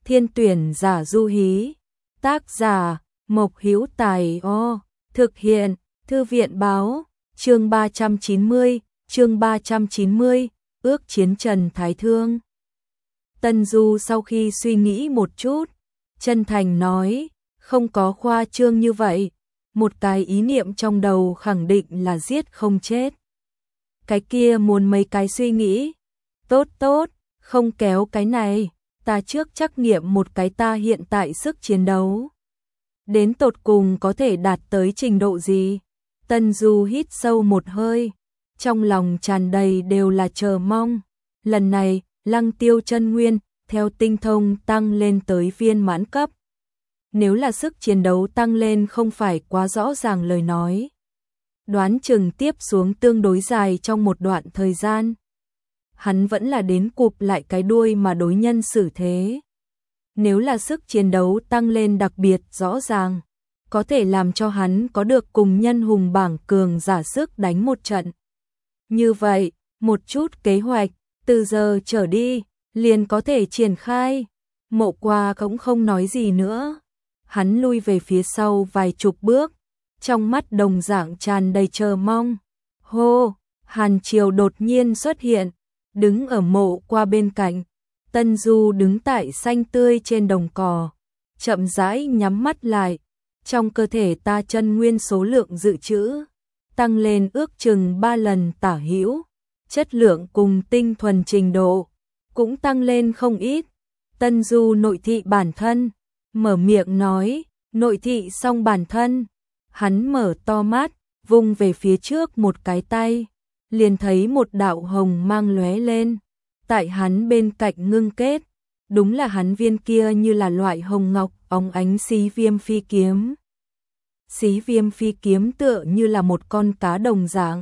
Thiên tuyển giả du hí. Tác giả Mộc Hữu Tài. Thực hiện Thư viện báo. Chương 390, ước chiến Trần Thái Thương. Tân Du sau khi suy nghĩ một chút, chân thành nói, không có khoa trương như vậy, một cái ý niệm trong đầu khẳng định là giết không chết. Cái kia muốn mấy cái suy nghĩ. Tốt, không kéo cái này, ta trước trắc nghiệm một cái ta hiện tại sức chiến đấu. Đến tột cùng có thể đạt tới trình độ gì? Tân Du hít sâu một hơi, trong lòng tràn đầy đều là chờ mong. Lần này, Lăng Tiêu chân nguyên, theo tinh thông tăng lên tới viên mãn cấp. Nếu là sức chiến đấu tăng lên không phải quá rõ ràng lời nói, đoán chừng tiếp xuống tương đối dài trong một đoạn thời gian. Hắn vẫn là đến cụp lại cái đuôi mà đối nhân xử thế. Nếu là sức chiến đấu tăng lên đặc biệt rõ ràng, có thể làm cho hắn có được cùng nhân hùng bảng cường giả sức đánh một trận. Như vậy, một chút kế hoạch, từ giờ trở đi, liền có thể triển khai. Mộ Qua cũng không nói gì nữa. Hắn lui về phía sau vài chục bước, trong mắt đồng dạng tràn đầy chờ mong. Hô, Hàn Triều đột nhiên xuất hiện, đứng ở Mộ Qua bên cạnh. Tân Du đứng tại xanh tươi trên đồng cỏ, chậm rãi nhắm mắt lại. Trong cơ thể ta chân nguyên số lượng dự trữ tăng lên ước chừng 3 lần tả hữu, chất lượng cùng tinh thuần trình độ cũng tăng lên không ít. Tân Du nội thị bản thân, mở miệng nói, nội thị xong bản thân. Hắn mở to mắt, vung về phía trước một cái tay, liền thấy một đạo hồng mang lóe lên, tại hắn bên cạnh ngưng kết. Đúng là hắn viên kia như là loại hồng ngọc óng ánh Xí Viêm Phi kiếm. Xí Viêm Phi kiếm tựa như là một con cá đồng dạng,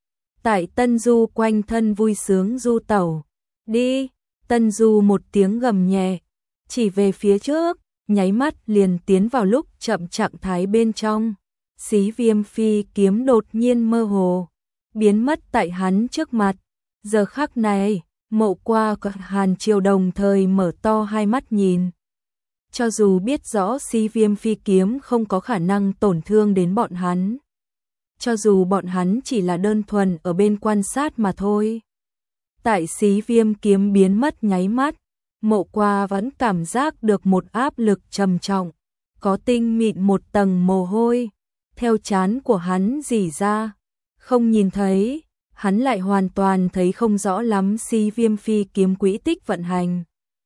tại Tân Du quanh thân vui sướng du tẩu. Đi! Tân Du một tiếng gầm nhẹ, chỉ về phía trước, nháy mắt liền tiến vào lúc chậm trạng thái bên trong. Xí Viêm Phi kiếm đột nhiên mơ hồ, biến mất tại hắn trước mặt. Giờ khắc này, Mộ Qua và Hàn Triều đồng thời mở to hai mắt nhìn. Cho dù biết rõ Xí Viêm Phi kiếm không có khả năng tổn thương đến bọn hắn, cho dù bọn hắn chỉ là đơn thuần ở bên quan sát mà thôi. Tại Xí Viêm kiếm biến mất nháy mắt, Mộ Qua vẫn cảm giác được một áp lực trầm trọng, có tinh mịn một tầng mồ hôi theo trán của hắn rỉ ra. Không nhìn thấy, hắn lại hoàn toàn thấy không rõ lắm Xí Viêm Phi kiếm quỹ tích vận hành.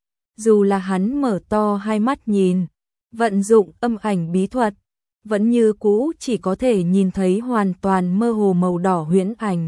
Dù là hắn mở to hai mắt nhìn, vận dụng âm ảnh bí thuật, vẫn như cũ chỉ có thể nhìn thấy hoàn toàn mơ hồ màu đỏ huyễn ảnh.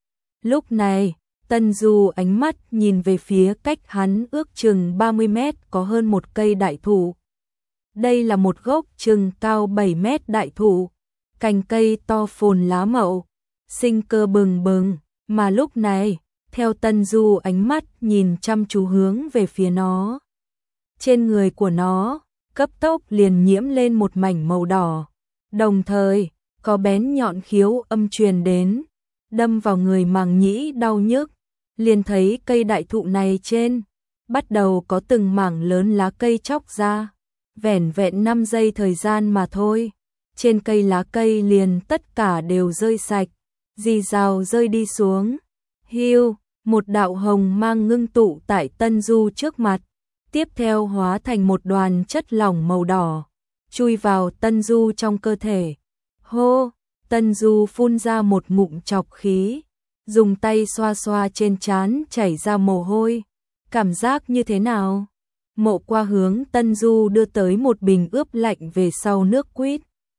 Lúc này, Tân Du ánh mắt nhìn về phía cách hắn ước chừng 30 mét có hơn một cây đại thụ. Đây là một gốc chừng cao 7 mét đại thụ, cành cây to phồn lá mậu, sinh cơ bừng bừng, mà lúc này, theo Tân Du ánh mắt nhìn chăm chú hướng về phía nó, trên người của nó, cấp tốc liền nhiễm lên một mảnh màu đỏ, đồng thời, có bén nhọn khiếu âm truyền đến, đâm vào người màng nhĩ đau nhức. Liền thấy cây đại thụ này trên, bắt đầu có từng mảng lớn lá cây chóc ra, vẻn vẹn 5 giây thời gian mà thôi. Trên cây lá cây liền tất cả đều rơi sạch, rì rào rơi đi xuống. Hiu, một đạo hồng mang ngưng tụ tại Tân Du trước mặt, tiếp theo hóa thành một đoàn chất lỏng màu đỏ, chui vào Tân Du trong cơ thể. Hô, Tân Du phun ra một ngụm trọc khí, dùng tay xoa xoa trên trán chảy ra mồ hôi. Cảm giác như thế nào? Mộ Qua hướng Tân Du đưa tới một bình ướp lạnh về sau nước quýt.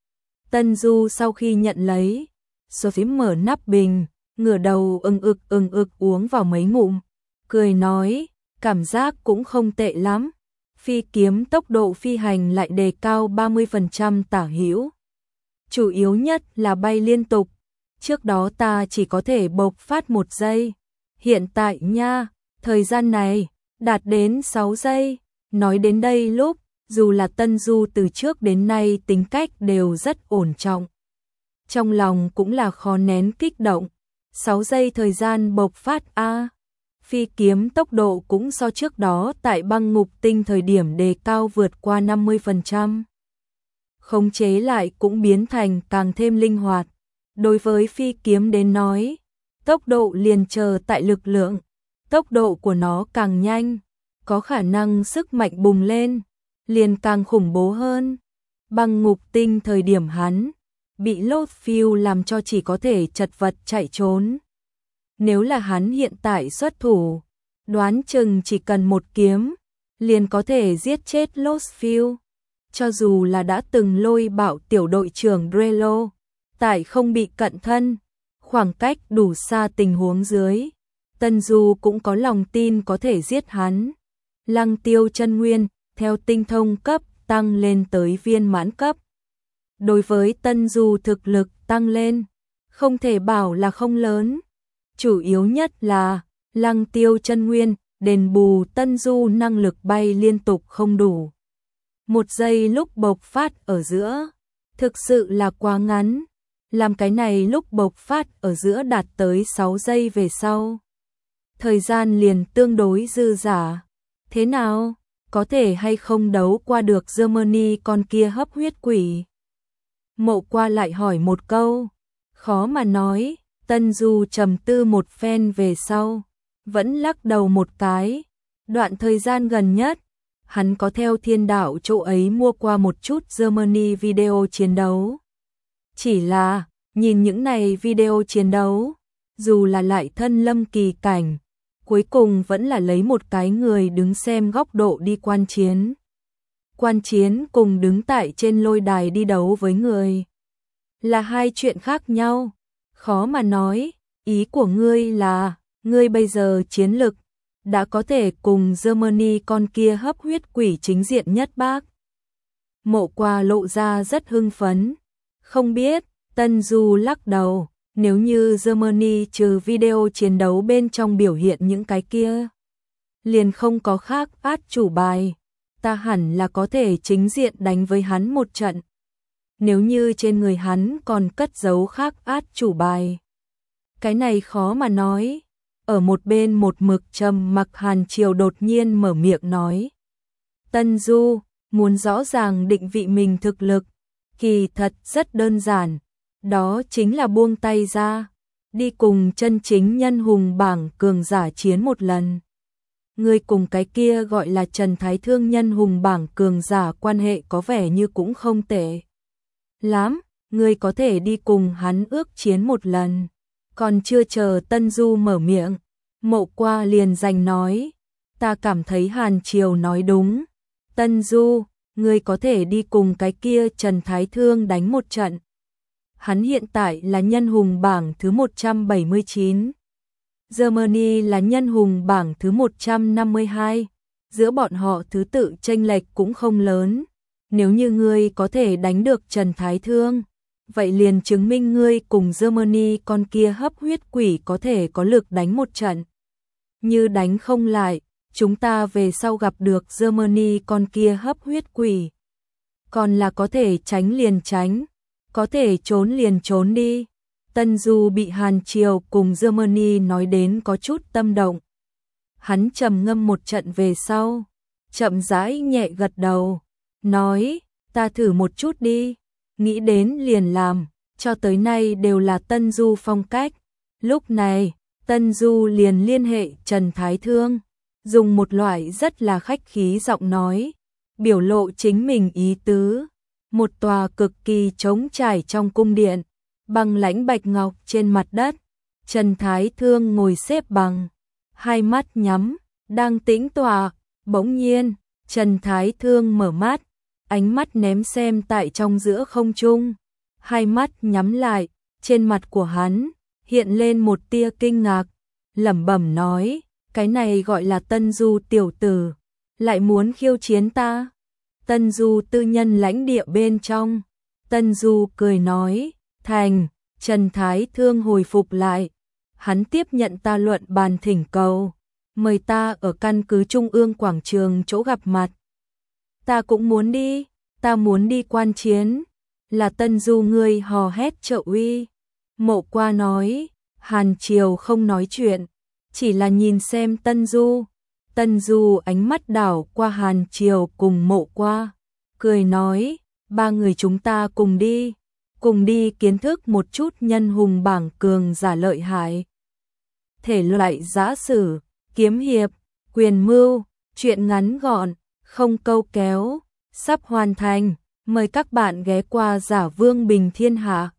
Tân Du sau khi nhận lấy, Sophie mở nắp bình, ngửa đầu ưng ực uống vào mấy ngụm, cười nói, cảm giác cũng không tệ lắm. Phi kiếm tốc độ phi hành lại đề cao 30% tả hữu. Chủ yếu nhất là bay liên tục. Trước đó ta chỉ có thể bộc phát 1 giây. Hiện tại nha, thời gian này, đạt đến 6 giây. Nói đến đây lúc, dù là Tân Du từ trước đến nay tính cách đều rất ổn trọng, trong lòng cũng là khó nén kích động. 6 giây thời gian bộc phát a. Phi kiếm tốc độ cũng so trước đó tại băng ngục tinh thời điểm đề cao vượt qua 50%. Khống chế lại cũng biến thành càng thêm linh hoạt. Đối với phi kiếm đến nói, tốc độ liền chờ tại lực lượng, tốc độ của nó càng nhanh, có khả năng sức mạnh bùng lên, liền càng khủng bố hơn. Băng ngục tinh thời điểm hắn bị Lothfield làm cho chỉ có thể chật vật chạy trốn. Nếu là hắn hiện tại xuất thủ, đoán chừng chỉ cần một kiếm, liền có thể giết chết Lothfield. Cho dù là đã từng lôi bạo tiểu đội trưởng Drello, tại không bị cận thân, khoảng cách đủ xa tình huống dưới, Tân Du cũng có lòng tin có thể giết hắn. Lăng Tiêu chân nguyên, theo tinh thông cấp, tăng lên tới viên mãn cấp. Đối với Tân Du thực lực tăng lên, không thể bảo là không lớn. Chủ yếu nhất là, Lăng Tiêu chân nguyên, đền bù Tân Du năng lực bay liên tục không đủ. Một giây lúc bộc phát ở giữa, thực sự là quá ngắn. Làm cái này lúc bộc phát ở giữa đạt tới 6 giây về sau. Thời gian liền tương đối dư dả. Thế nào? Có thể hay không đấu qua được Germany con kia hấp huyết quỷ? Mộ Qua lại hỏi một câu. Khó mà nói. Tân Du trầm tư một phen về sau, vẫn lắc đầu một cái. Đoạn thời gian gần nhất, hắn có theo Thiên Đạo chỗ ấy mua qua một chút Germany video chiến đấu. Chỉ là, nhìn những này video chiến đấu, dù là lại thân lâm kỳ cảnh, cuối cùng vẫn là lấy một cái người đứng xem góc độ đi quan chiến. Quan chiến cùng đứng tại trên lôi đài đi đấu với người là hai chuyện khác nhau. Khó mà nói, ý của ngươi là, ngươi bây giờ chiến lực đã có thể cùng Germany con kia hấp huyết quỷ chính diện nhất bác. Mộ Qua lộ ra rất hưng phấn. Không biết, Tân Du lắc đầu, nếu như Germany trừ video chiến đấu bên trong biểu hiện những cái kia, liền không có khác át chủ bài, ta hẳn là có thể chính diện đánh với hắn một trận. Nếu như trên người hắn còn cất giấu khác át chủ bài, cái này khó mà nói. Ở một bên một mực trầm mặc Hàn Triều đột nhiên mở miệng nói. Tân Du, muốn rõ ràng định vị mình thực lực, kỳ thật rất đơn giản. Đó chính là buông tay ra, đi cùng chân chính nhân hùng bảng cường giả chiến một lần. Người cùng cái kia gọi là Trần Thái Thương nhân hùng bảng cường giả quan hệ có vẻ như cũng không tệ lắm, người có thể đi cùng hắn ước chiến một lần. Còn chưa chờ Tân Du mở miệng, Mộ Qua liền giành nói, ta cảm thấy Hàn Triều nói đúng. Tân Du, ngươi có thể đi cùng cái kia Trần Thái Thương đánh một trận. Hắn hiện tại là nhân hùng bảng thứ 179. Germany là nhân hùng bảng thứ 152. Giữa bọn họ thứ tự chênh lệch cũng không lớn. Nếu như ngươi có thể đánh được Trần Thái Thương, vậy liền chứng minh ngươi cùng Germany con kia hấp huyết quỷ có thể có lực đánh một trận. Như đánh không lại, chúng ta về sau gặp được Germany con kia hấp huyết quỷ. Còn là có thể tránh liền tránh, có thể trốn liền trốn đi. Tân Du bị Hàn Triều cùng Germany nói đến có chút tâm động. Hắn trầm ngâm một trận về sau, chậm rãi nhẹ gật đầu, nói, ta thử một chút đi. Nghĩ đến liền làm, cho tới nay đều là Tân Du phong cách. Lúc này, Tân Du liền liên hệ Trần Thái Thương, dùng một loại rất là khách khí giọng nói, biểu lộ chính mình ý tứ. Một tòa cực kỳ trống trải trong cung điện, bằng lãnh bạch ngọc trên mặt đất, Trần Thái Thương ngồi xếp bằng, hai mắt nhắm, đang tĩnh tọa. Bỗng nhiên, Trần Thái Thương mở mắt, ánh mắt ném xem tại trong giữa không trung, hai mắt nhắm lại, trên mặt của hắn hiện lên một tia kinh ngạc, lẩm bẩm nói, cái này gọi là Tân Du tiểu tử, lại muốn khiêu chiến ta. Tân Du tư nhân lãnh địa bên trong, Tân Du cười nói, thành. Trần Thái Thương hồi phục lại, hắn tiếp nhận ta luận bàn thỉnh cầu, mời ta ở căn cứ Trung ương quảng trường chỗ gặp mặt. Ta cũng muốn đi, ta muốn đi quan chiến. Là Tân Du ngươi hò hét trợ uy. Mộ Qua nói, Hàn Triều không nói chuyện, chỉ là nhìn xem Tân Du. Tân Du ánh mắt đảo qua Hàn Triều cùng Mộ Qua, cười nói, ba người chúng ta cùng đi kiến thức một chút nhân hùng bảng cường giả lợi hại. Thể loại giã sử, kiếm hiệp, quyền mưu, truyện ngắn gọn, không câu kéo, sắp hoàn thành, mời các bạn ghé qua Giả Vương Bình Thiên Hạ.